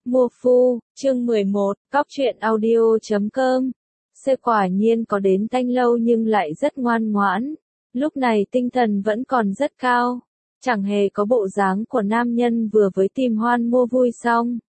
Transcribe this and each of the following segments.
Mua phu, chương 11, cóc truyện audio.com. Xe quả nhiên có đến Thanh Lâu nhưng lại rất ngoan ngoãn. Lúc này tinh thần vẫn còn rất cao. Chẳng hề có bộ dáng của nam nhân vừa với tìm hoan mua vui xong.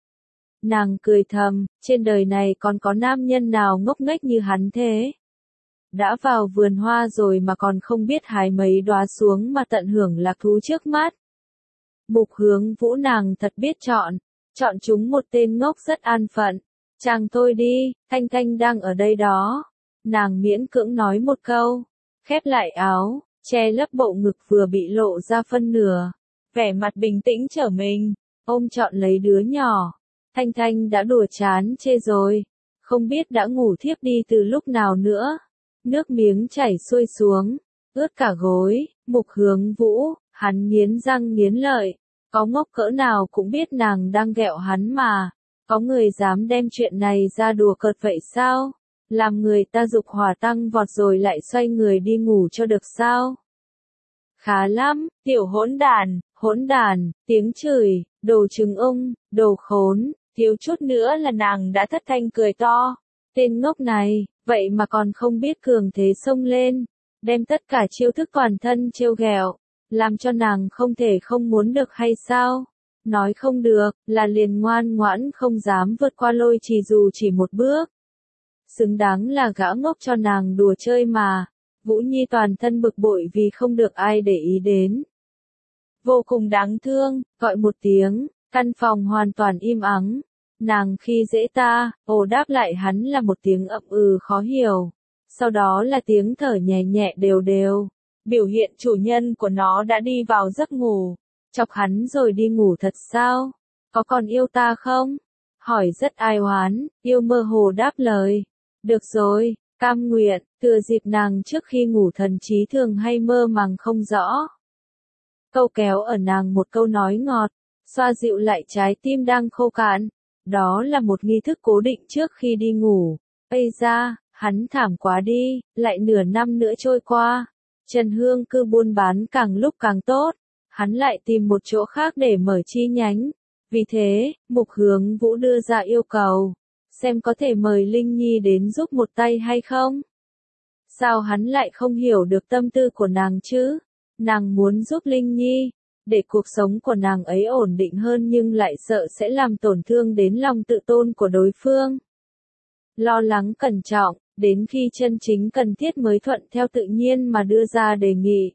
Nàng cười thầm, trên đời này còn có nam nhân nào ngốc nghếch như hắn thế. Đã vào vườn hoa rồi mà còn không biết hái mấy đóa xuống mà tận hưởng lạc thú trước mắt. Mục Hướng Vũ nàng thật biết chọn chúng một tên ngốc rất an phận. Chàng thôi đi, Thanh Thanh đang ở đây đó. Nàng miễn cưỡng nói một câu, khép lại áo, che lấp bộ ngực vừa bị lộ ra phân nửa. Vẻ mặt bình tĩnh trở mình, ôm trọn lấy đứa nhỏ. Thanh Thanh đã đùa chán chê rồi, không biết đã ngủ thiếp đi từ lúc nào nữa. Nước miếng chảy xuôi xuống, ướt cả gối. Mục Hướng Vũ, hắn nghiến răng nghiến lợi. Có ngốc cỡ nào cũng biết nàng đang ghẹo hắn mà. Có người dám đem chuyện này ra đùa cợt vậy sao? Làm người ta dục hỏa tăng vọt rồi lại xoay người đi ngủ cho được sao? Khá lắm, tiểu hỗn đàn, tiếng chửi, đồ trứng ung, đồ khốn, thiếu chút nữa là nàng đã thất thanh cười to. Tên ngốc này, vậy mà còn không biết cường thế xông lên, đem tất cả chiêu thức toàn thân trêu ghẹo. Làm cho nàng không thể không muốn được hay sao? Nói không được, là liền ngoan ngoãn không dám vượt qua Lôi Trì dù chỉ một bước. Xứng đáng là gã ngốc cho nàng đùa chơi mà. Vũ Nhi toàn thân bực bội vì không được ai để ý đến. Vô cùng đáng thương, gọi một tiếng, căn phòng hoàn toàn im ắng. Nàng khi dễ ta, đáp lại hắn là một tiếng ậm ừ khó hiểu. Sau đó là tiếng thở nhẹ nhẹ đều đều. Biểu hiện chủ nhân của nó đã đi vào giấc ngủ. Chọc hắn rồi đi ngủ thật sao? Có còn yêu ta không? Hỏi rất ai oán, yêu mơ hồ đáp lời. Được rồi, cam nguyện, thừa dịp nàng trước khi ngủ thần trí thường hay mơ màng không rõ. Câu kéo ở nàng một câu nói ngọt, xoa dịu lại trái tim đang khô cạn. Đó là một nghi thức cố định trước khi đi ngủ. Ây da, hắn thảm quá đi, lại nửa năm nữa trôi qua. Trần Hương Cư buôn bán càng lúc càng tốt, hắn lại tìm một chỗ khác để mở chi nhánh. Vì thế, Mục Hướng Vũ đưa ra yêu cầu, xem có thể mời Linh Nhi đến giúp một tay hay không. Sao hắn lại không hiểu được tâm tư của nàng chứ? Nàng muốn giúp Linh Nhi, để cuộc sống của nàng ấy ổn định hơn nhưng lại sợ sẽ làm tổn thương đến lòng tự tôn của đối phương. Lo lắng cẩn trọng. Đến khi chân chính cần thiết mới thuận theo tự nhiên mà đưa ra đề nghị.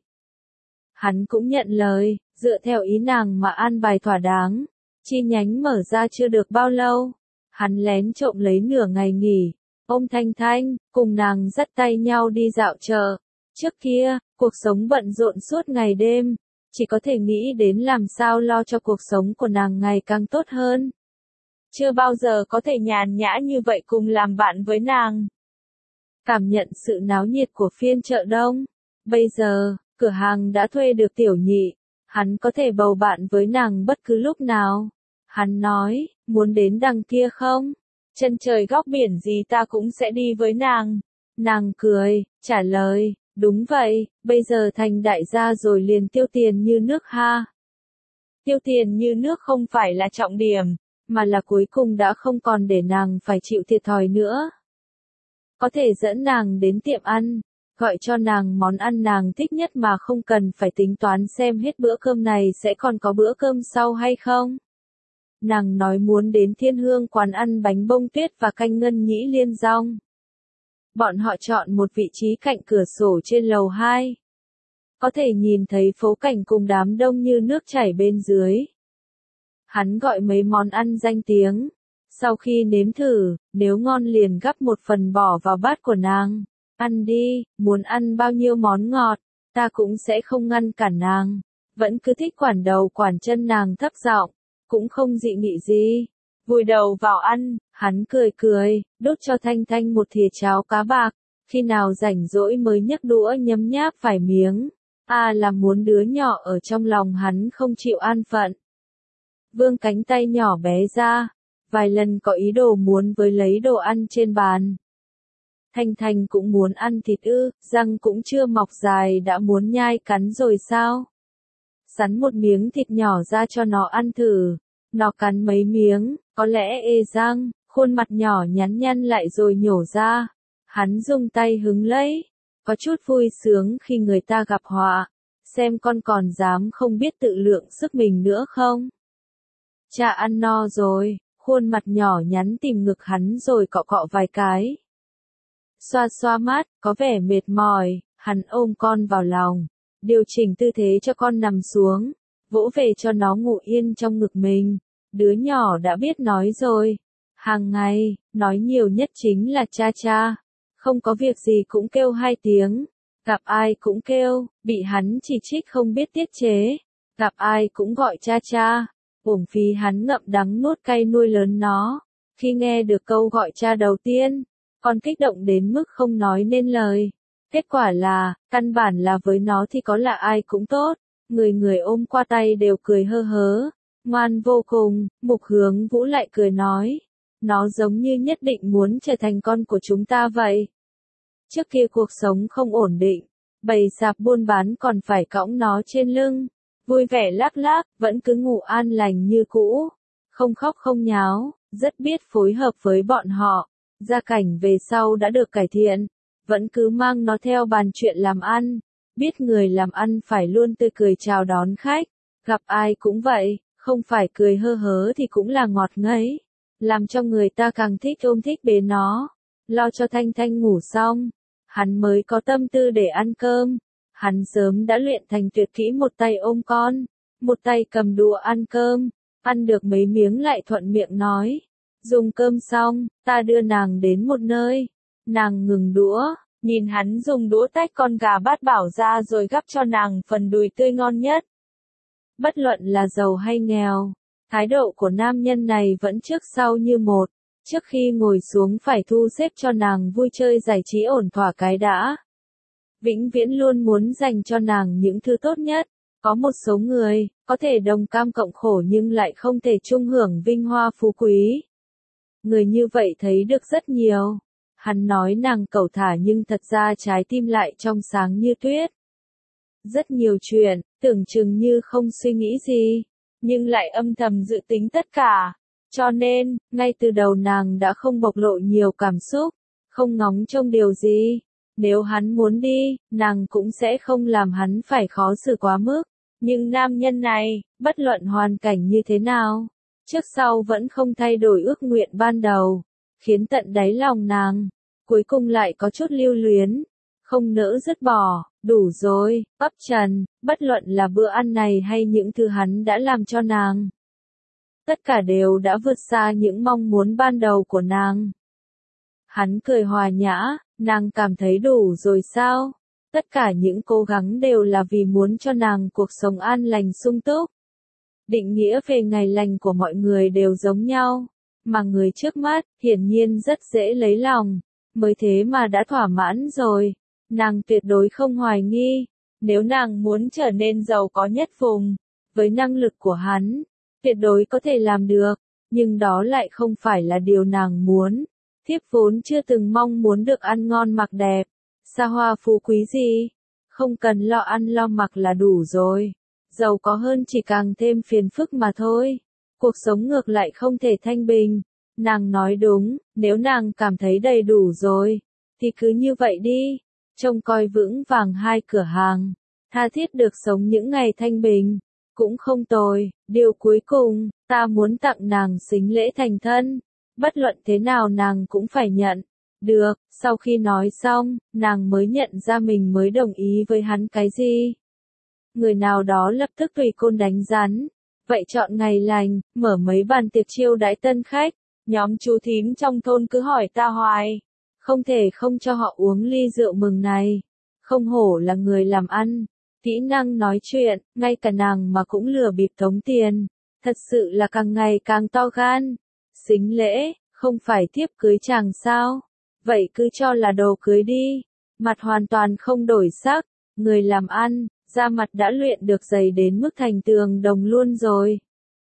Hắn cũng nhận lời, dựa theo ý nàng mà an bài thỏa đáng. Chi nhánh mở ra chưa được bao lâu. Hắn lén trộm lấy nửa ngày nghỉ. Ôm Thanh Thanh, cùng nàng dắt tay nhau đi dạo chợ. Trước kia, cuộc sống bận rộn suốt ngày đêm. Chỉ có thể nghĩ đến làm sao lo cho cuộc sống của nàng ngày càng tốt hơn. Chưa bao giờ có thể nhàn nhã như vậy cùng làm bạn với nàng. Cảm nhận sự náo nhiệt của phiên chợ đông. Bây giờ, cửa hàng đã thuê được Tiểu Nhị. Hắn có thể bầu bạn với nàng bất cứ lúc nào. Hắn nói, muốn đến đằng kia không? Chân trời góc biển gì ta cũng sẽ đi với nàng. Nàng cười, trả lời, đúng vậy, bây giờ thành đại gia rồi liền tiêu tiền như nước ha. Tiêu tiền như nước không phải là trọng điểm, mà là cuối cùng đã không còn để nàng phải chịu thiệt thòi nữa. Có thể dẫn nàng đến tiệm ăn, gọi cho nàng món ăn nàng thích nhất mà không cần phải tính toán xem hết bữa cơm này sẽ còn có bữa cơm sau hay không. Nàng nói muốn đến Thiên Hương quán ăn bánh bông tuyết và canh ngân nhĩ liên rong. Bọn họ chọn một vị trí cạnh cửa sổ trên lầu 2. Có thể nhìn thấy phố cảnh cùng đám đông như nước chảy bên dưới. Hắn gọi mấy món ăn danh tiếng. Sau khi nếm thử, nếu ngon liền gắp một phần bỏ vào bát của nàng. Ăn đi, muốn ăn bao nhiêu món ngọt, ta cũng sẽ không ngăn cản nàng. Vẫn cứ thích quản đầu quản chân nàng thấp giọng, cũng không dị nghị gì. Vùi đầu vào ăn, hắn cười cười, đút cho Thanh Thanh một thìa cháo cá bạc. Khi nào rảnh rỗi mới nhấc đũa nhấm nháp vài miếng. Là muốn đứa nhỏ ở trong lòng hắn không chịu an phận. Vương cánh tay nhỏ bé ra. Vài lần có ý đồ muốn với lấy đồ ăn trên bàn. Thanh Thanh cũng muốn ăn thịt răng cũng chưa mọc dài đã muốn nhai cắn rồi sao? Sắn một miếng thịt nhỏ ra cho nó ăn thử. Nó cắn mấy miếng, có lẽ ê răng, khuôn mặt nhỏ nhắn nhăn lại rồi nhổ ra. Hắn dùng tay hứng lấy, có chút vui sướng khi người ta gặp họa. Xem con còn dám không biết tự lượng sức mình nữa không? Cha ăn no rồi, khuôn mặt nhỏ nhắn tìm ngực hắn rồi cọ cọ vài cái. Xoa xoa mắt, có vẻ mệt mỏi, hắn ôm con vào lòng, điều chỉnh tư thế cho con nằm xuống, vỗ về cho nó ngủ yên trong ngực mình. Đứa nhỏ đã biết nói rồi. Hàng ngày, nói nhiều nhất chính là cha cha. Không có việc gì cũng kêu 2 tiếng. Gặp ai cũng kêu, bị hắn chỉ trích không biết tiết chế. Gặp ai cũng gọi cha cha. Uổng phí hắn ngậm đắng nuốt cay nuôi lớn nó. Khi nghe được câu gọi cha đầu tiên, con kích động đến mức không nói nên lời. Kết quả là, căn bản là với nó thì có là ai cũng tốt. Người người ôm qua tay đều cười hơ hớ. Ngoan vô cùng, Mục Hướng Vũ lại cười nói. Nó giống như nhất định muốn trở thành con của chúng ta vậy. Trước kia cuộc sống không ổn định, bầy sạp buôn bán còn phải cõng nó trên lưng. Vui vẻ lác lác, vẫn cứ ngủ an lành như cũ. Không khóc không nháo, rất biết phối hợp với bọn họ. Gia cảnh về sau đã được cải thiện, vẫn cứ mang nó theo bàn chuyện làm ăn. Biết người làm ăn phải luôn tươi cười chào đón khách. Gặp ai cũng vậy. Không phải cười hơ hớ thì cũng là ngọt ngấy, làm cho người ta càng thích ôm thích bế nó. Lo cho Thanh Thanh ngủ xong, hắn mới có tâm tư để ăn cơm. Hắn sớm đã luyện thành tuyệt kỹ một tay ôm con, một tay cầm đũa ăn cơm, ăn được mấy miếng lại thuận miệng nói. Dùng cơm xong, ta đưa nàng đến một nơi. Nàng ngừng đũa, nhìn hắn dùng đũa tách con gà bát bảo ra rồi gắp cho nàng phần đùi tươi ngon nhất. Bất luận là giàu hay nghèo, thái độ của nam nhân này vẫn trước sau như một. Trước khi ngồi xuống phải thu xếp cho nàng vui chơi giải trí ổn thỏa cái đã. Vĩnh viễn luôn muốn dành cho nàng những thứ tốt nhất. Có một số người, có thể đồng cam cộng khổ nhưng lại không thể chung hưởng vinh hoa phú quý. Người như vậy thấy được rất nhiều. Hắn nói nàng cẩu thả nhưng thật ra trái tim lại trong sáng như tuyết. Rất nhiều chuyện, tưởng chừng như không suy nghĩ gì, nhưng lại âm thầm dự tính tất cả. Cho nên, ngay từ đầu nàng đã không bộc lộ nhiều cảm xúc, không ngóng trông điều gì. Nếu hắn muốn đi, nàng cũng sẽ không làm hắn phải khó xử quá mức. Nhưng nam nhân này, bất luận hoàn cảnh như thế nào, trước sau vẫn không thay đổi ước nguyện ban đầu, khiến tận đáy lòng nàng, cuối cùng lại có chút lưu luyến, không nỡ dứt bỏ. Đủ rồi, bắp trần, bất luận là bữa ăn này hay những thứ hắn đã làm cho nàng. Tất cả đều đã vượt xa những mong muốn ban đầu của nàng. Hắn cười hòa nhã, nàng cảm thấy đủ rồi sao? Tất cả những cố gắng đều là vì muốn cho nàng cuộc sống an lành sung túc. Định nghĩa về ngày lành của mọi người đều giống nhau, mà người trước mắt, hiển nhiên rất dễ lấy lòng, mới thế mà đã thỏa mãn rồi. Nàng tuyệt đối không hoài nghi, nếu nàng muốn trở nên giàu có nhất vùng, với năng lực của hắn, tuyệt đối có thể làm được, nhưng đó lại không phải là điều nàng muốn. Thiếp vốn chưa từng mong muốn được ăn ngon mặc đẹp, xa hoa phú quý gì, không cần lo ăn lo mặc là đủ rồi. Giàu có hơn chỉ càng thêm phiền phức mà thôi. Cuộc sống ngược lại không thể thanh bình. Nàng nói đúng, nếu nàng cảm thấy đầy đủ rồi, thì cứ như vậy đi. Trông coi vững vàng 2 cửa hàng, tha thiết được sống những ngày thanh bình, cũng không tồi. Điều cuối cùng, ta muốn tặng nàng sính lễ thành thân, bất luận thế nào nàng cũng phải nhận. Được, sau khi nói xong, nàng mới nhận ra mình mới đồng ý với hắn cái gì. Người nào đó lập tức tùy côn đánh rắn. Vậy chọn ngày lành, mở mấy bàn tiệc chiêu đãi tân khách, nhóm chú thím trong thôn cứ hỏi ta hoài. Không thể không cho họ uống ly rượu mừng này. Không hổ là người làm ăn, kỹ năng nói chuyện, ngay cả nàng mà cũng lừa bịp tống tiền. Thật sự là càng ngày càng to gan. Sính lễ, không phải thiếp cưới chàng sao? Vậy cứ cho là đồ cưới đi. Mặt hoàn toàn không đổi sắc, người làm ăn, da mặt đã luyện được dày đến mức thành tường đồng luôn rồi.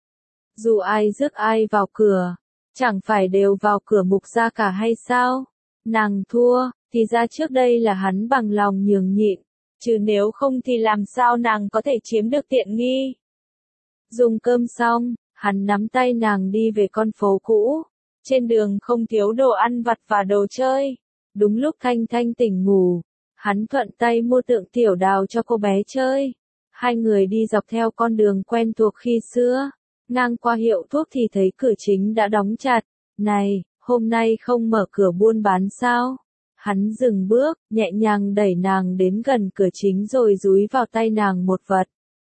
Dù ai rước ai vào cửa, chẳng phải đều vào cửa Mục gia cả hay sao? Nàng thua, thì ra trước đây là hắn bằng lòng nhường nhịn, chứ nếu không thì làm sao nàng có thể chiếm được tiện nghi. Dùng cơm xong, Hắn nắm tay nàng đi về con phố cũ. Trên đường không thiếu đồ ăn vặt và đồ chơi. Đúng lúc Thanh Thanh tỉnh ngủ, hắn thuận tay mua tượng tiểu đào cho cô bé chơi. Hai người đi dọc theo con đường quen thuộc khi xưa. Ngang qua hiệu thuốc thì thấy cửa chính đã đóng chặt. Này, hôm nay không mở cửa buôn bán sao? Hắn dừng bước, nhẹ nhàng đẩy nàng đến gần cửa chính rồi dúi vào tay nàng một vật.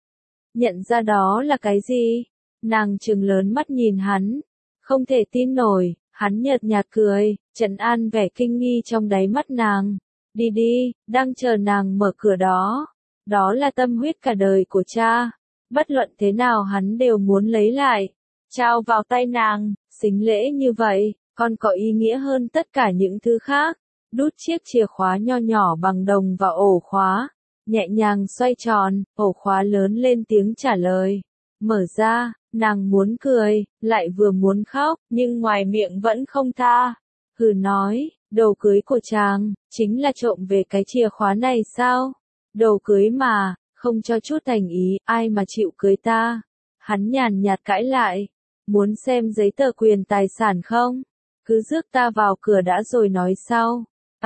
Nhận ra đó là cái gì? Nàng trừng lớn mắt nhìn hắn. Không thể tin nổi, hắn nhợt nhạt cười, trấn an vẻ kinh nghi trong đáy mắt nàng. Đi đi, đang chờ nàng mở cửa đó. Đó là tâm huyết cả đời của cha. Bất luận thế nào hắn đều muốn lấy lại. Trao vào tay nàng, xính lễ như vậy, còn có ý nghĩa hơn tất cả những thứ khác. Đút chiếc chìa khóa nho nhỏ bằng đồng vào ổ khóa. Nhẹ nhàng xoay tròn, ổ khóa lớn lên tiếng trả lời. Mở ra, nàng muốn cười, lại vừa muốn khóc, nhưng ngoài miệng vẫn không tha. Hừ nói, đồ cưới của chàng, chính là trộm về cái chìa khóa này sao? Đồ cưới mà, không cho chút thành ý, ai mà chịu cưới ta? Hắn nhàn nhạt cãi lại, muốn xem giấy tờ quyền tài sản không? Cứ rước ta vào cửa đã rồi nói sau.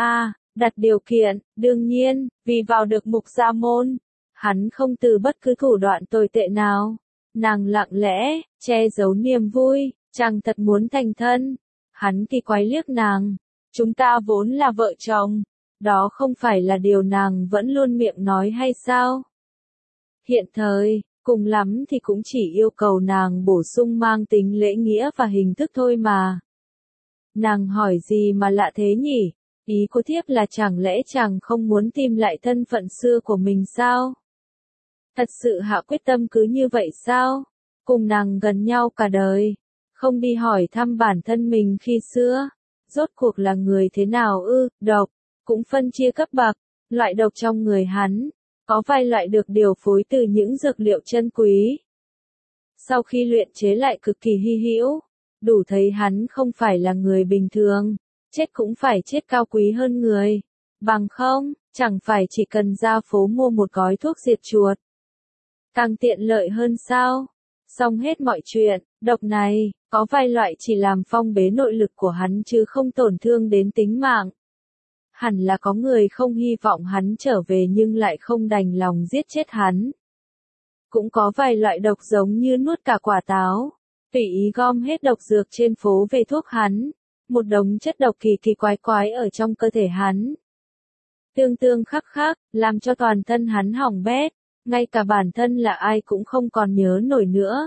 Đặt điều kiện, đương nhiên, vì vào được mục gia môn. Hắn không từ bất cứ thủ đoạn tồi tệ nào. Nàng lặng lẽ, che giấu niềm vui, chàng thật muốn thành thân. Hắn kỳ quái liếc nàng. Chúng ta vốn là vợ chồng. Đó không phải là điều nàng vẫn luôn miệng nói hay sao? Hiện thời, cùng lắm thì cũng chỉ yêu cầu nàng bổ sung mang tính lễ nghĩa và hình thức thôi mà. Nàng hỏi gì mà lạ thế nhỉ? Ý của thiếp là chẳng lẽ chàng không muốn tìm lại thân phận xưa của mình sao? Thật sự hạ quyết tâm cứ như vậy sao? Cùng nàng gần nhau cả đời, không đi hỏi thăm bản thân mình khi xưa. Rốt cuộc là người thế nào ư? Độc, cũng phân chia cấp bậc. Loại độc trong người hắn, có vài loại được điều phối từ những dược liệu chân quý. Sau khi luyện chế lại cực kỳ hy hữu, đủ thấy hắn không phải là người bình thường. Chết cũng phải chết cao quý hơn người. Bằng không, chẳng phải chỉ cần ra phố mua một gói thuốc diệt chuột. Càng tiện lợi hơn sao? Xong hết mọi chuyện, độc này, có vài loại chỉ làm phong bế nội lực của hắn chứ không tổn thương đến tính mạng. Hẳn là có người không hy vọng hắn trở về nhưng lại không đành lòng giết chết hắn. Cũng có vài loại độc giống như nuốt cả quả táo, tùy ý gom hết độc dược trên phố về thuốc hắn. Một đống chất độc kỳ kỳ quái quái ở trong cơ thể hắn. Tương tương khắc khắc, làm cho toàn thân hắn hỏng bét, ngay cả bản thân là ai cũng không còn nhớ nổi nữa.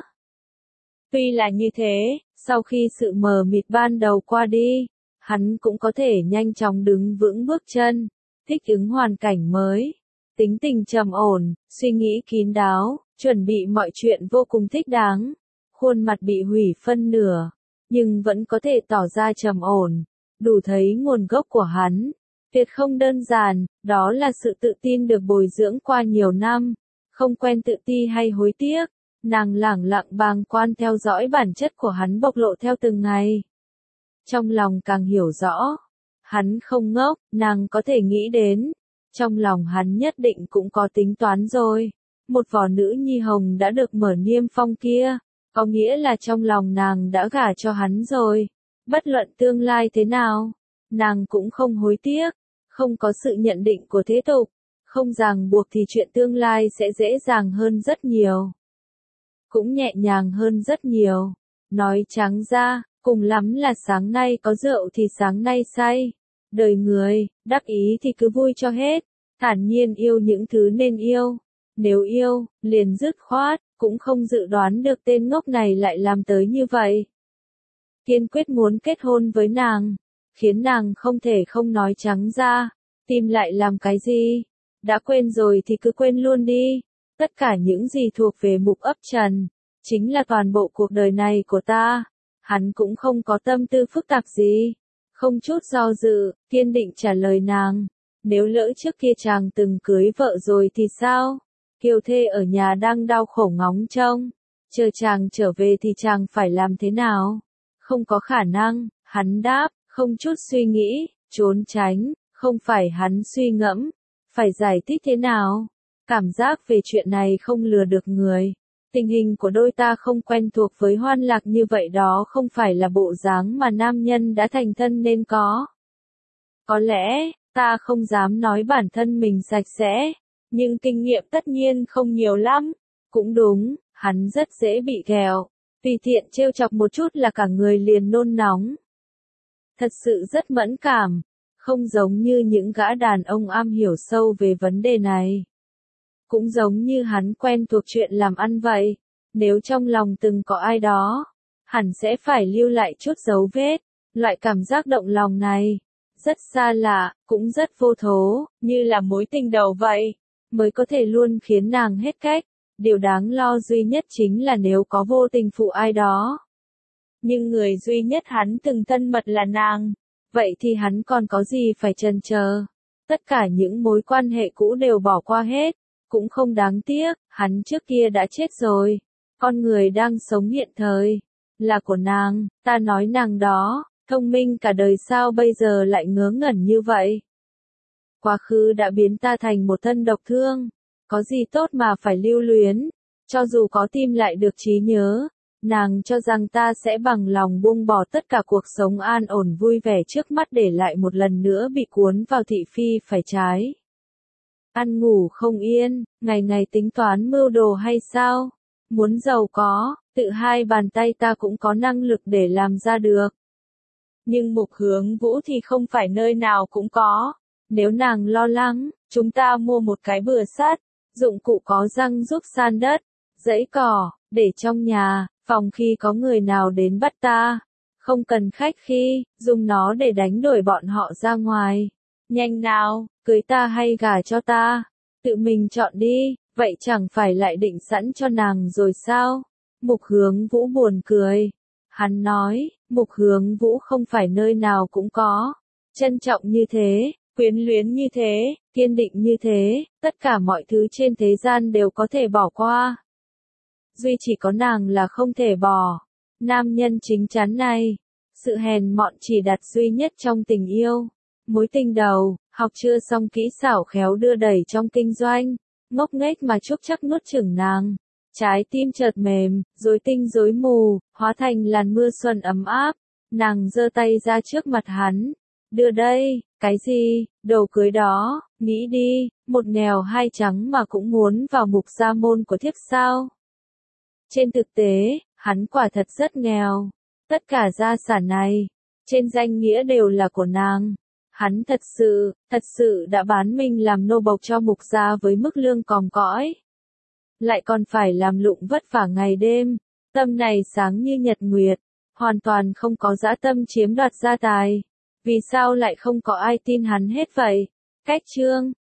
Tuy là như thế, sau khi sự mờ mịt ban đầu qua đi, hắn cũng có thể nhanh chóng đứng vững bước chân, thích ứng hoàn cảnh mới. Tính tình trầm ổn, suy nghĩ kín đáo, chuẩn bị mọi chuyện vô cùng thích đáng. Khuôn mặt bị hủy phân nửa, nhưng vẫn có thể tỏ ra trầm ổn, đủ thấy nguồn gốc của hắn. Tuyệt không đơn giản, đó là sự tự tin được bồi dưỡng qua nhiều năm, không quen tự ti hay hối tiếc. Nàng lẳng lặng bàng quan theo dõi bản chất của hắn bộc lộ theo từng ngày. Trong lòng càng hiểu rõ, hắn không ngốc, nàng có thể nghĩ đến. Trong lòng hắn nhất định cũng có tính toán rồi. Một vỏ nữ nhi hồng đã được mở niêm phong kia, có nghĩa là trong lòng nàng đã gả cho hắn rồi. Bất luận tương lai thế nào, nàng cũng không hối tiếc, không có sự nhận định của thế tục, không ràng buộc thì chuyện tương lai sẽ dễ dàng hơn rất nhiều. Cũng nhẹ nhàng hơn rất nhiều. Nói trắng ra, cùng lắm là sáng nay có rượu thì sáng nay say. Đời người, đắc ý thì cứ vui cho hết, thản nhiên yêu những thứ nên yêu. Nếu yêu, liền dứt khoát, cũng không dự đoán được tên ngốc này lại làm tới như vậy. Kiên quyết muốn kết hôn với nàng, khiến nàng không thể không nói trắng ra, tìm lại làm cái gì? Đã quên rồi thì cứ quên luôn đi. Tất cả những gì thuộc về Mục Ấp Trần, chính là toàn bộ cuộc đời này của ta. Hắn cũng không có tâm tư phức tạp gì. Không chút do dự, kiên định trả lời nàng. Nếu lỡ trước kia chàng từng cưới vợ rồi thì sao? Kiều thê ở nhà đang đau khổ ngóng trông. Chờ chàng trở về thì chàng phải làm thế nào? Không có khả năng, hắn đáp, không chút suy nghĩ, trốn tránh, không phải hắn suy ngẫm. Phải giải thích thế nào? Cảm giác về chuyện này không lừa được người. Tình hình của đôi ta không quen thuộc với Hoan Lạc như vậy, đó không phải là bộ dáng mà nam nhân đã thành thân nên có. Có lẽ, ta không dám nói bản thân mình sạch sẽ, nhưng kinh nghiệm tất nhiên không nhiều lắm. Cũng đúng, hắn rất dễ bị ghẹo, tùy tiện trêu chọc một chút là cả người liền nôn nóng. Thật sự rất mẫn cảm, không giống như những gã đàn ông am hiểu sâu về vấn đề này. Cũng giống như hắn quen thuộc chuyện làm ăn vậy, nếu trong lòng từng có ai đó, hẳn sẽ phải lưu lại chút dấu vết. Loại cảm giác động lòng này, rất xa lạ, cũng rất vô thố, như là mối tình đầu vậy, mới có thể luôn khiến nàng hết cách. Điều đáng lo duy nhất chính là nếu có vô tình phụ ai đó. Nhưng người duy nhất hắn từng thân mật là nàng, vậy thì hắn còn có gì phải chần chờ. Tất cả những mối quan hệ cũ đều bỏ qua hết, cũng không đáng tiếc, hắn trước kia đã chết rồi. Con người đang sống hiện thời, là của nàng, ta nói nàng đó, thông minh cả đời sao bây giờ lại ngớ ngẩn như vậy. Quá khứ đã biến ta thành một thân độc thương, có gì tốt mà phải lưu luyến, cho dù có tìm lại được trí nhớ, nàng cho rằng ta sẽ bằng lòng buông bỏ tất cả cuộc sống an ổn vui vẻ trước mắt để lại một lần nữa bị cuốn vào thị phi phải trái. Ăn ngủ không yên, ngày ngày tính toán mưu đồ hay sao? Muốn giàu có, tự hai bàn tay ta cũng có năng lực để làm ra được. Nhưng Mục Hướng Vũ thì không phải nơi nào cũng có. Nếu nàng lo lắng, chúng ta mua một cái bừa sắt, dụng cụ có răng giúp san đất, giẫy cỏ, để trong nhà, phòng khi có người nào đến bắt ta. Không cần khách khi, dùng nó để đánh đuổi bọn họ ra ngoài. Nhanh nào, cưới ta hay gả cho ta? Tự mình chọn đi, vậy chẳng phải lại định sẵn cho nàng rồi sao? Mục Hướng Vũ buồn cười. Hắn nói, Mục Hướng Vũ không phải nơi nào cũng có. Trân trọng như thế, quyến luyến như thế, kiên định như thế, tất cả mọi thứ trên thế gian đều có thể bỏ qua. Duy chỉ có nàng là không thể bỏ. Nam nhân chính chắn này, sự hèn mọn chỉ đặt duy nhất trong tình yêu. Mối tình đầu, học chưa xong kỹ xảo khéo đưa đẩy trong kinh doanh, ngốc nghếch mà chúc chắc nuốt chửng nàng. Trái tim chợt mềm, rối tinh rối mù, hóa thành làn mưa xuân ấm áp. Nàng giơ tay ra trước mặt hắn. Đưa đây, cái gì, đồ cưới đó, nghĩ đi, một nghèo hai trắng mà cũng muốn vào mục gia môn của thiếp sao? Trên thực tế, hắn quả thật rất nghèo. Tất cả gia sản này, trên danh nghĩa đều là của nàng. Hắn thật sự đã bán mình làm nô bộc cho mục gia với mức lương còm cõi. Lại còn phải làm lụng vất vả ngày đêm, tâm này sáng như nhật nguyệt, hoàn toàn không có dã tâm chiếm đoạt gia tài. Vì sao lại không có ai tin hắn hết vậy? Cách chương